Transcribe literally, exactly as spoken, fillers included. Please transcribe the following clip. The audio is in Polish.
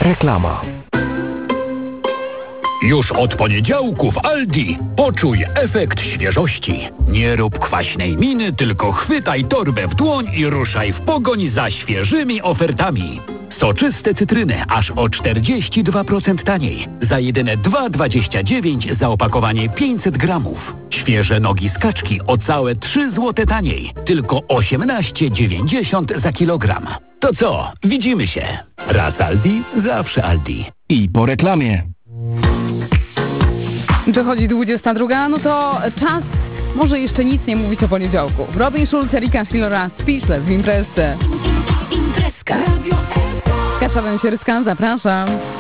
Reklama. Już od poniedziałku w Aldi poczuj efekt świeżości. Nie rób kwaśnej miny, tylko chwytaj torbę w dłoń i ruszaj w pogoń za świeżymi ofertami. Soczyste cytryny aż o czterdzieści dwa procent taniej. Za jedyne dwa dwadzieścia dziewięć za opakowanie pięćset gramów. Świeże nogi z kaczki o całe trzy złote taniej. Tylko osiemnaście dziewięćdziesiąt za kilogram. To co? Widzimy się. Raz Aldi, zawsze Aldi. I po reklamie. Dochodzi dwudziesta druga, no to czas może jeszcze nic nie mówić o poniedziałku. Robin Schulz, Erika Schillera, Speechless w imprezce. Imprezka. Kasia Węsierska, zapraszam.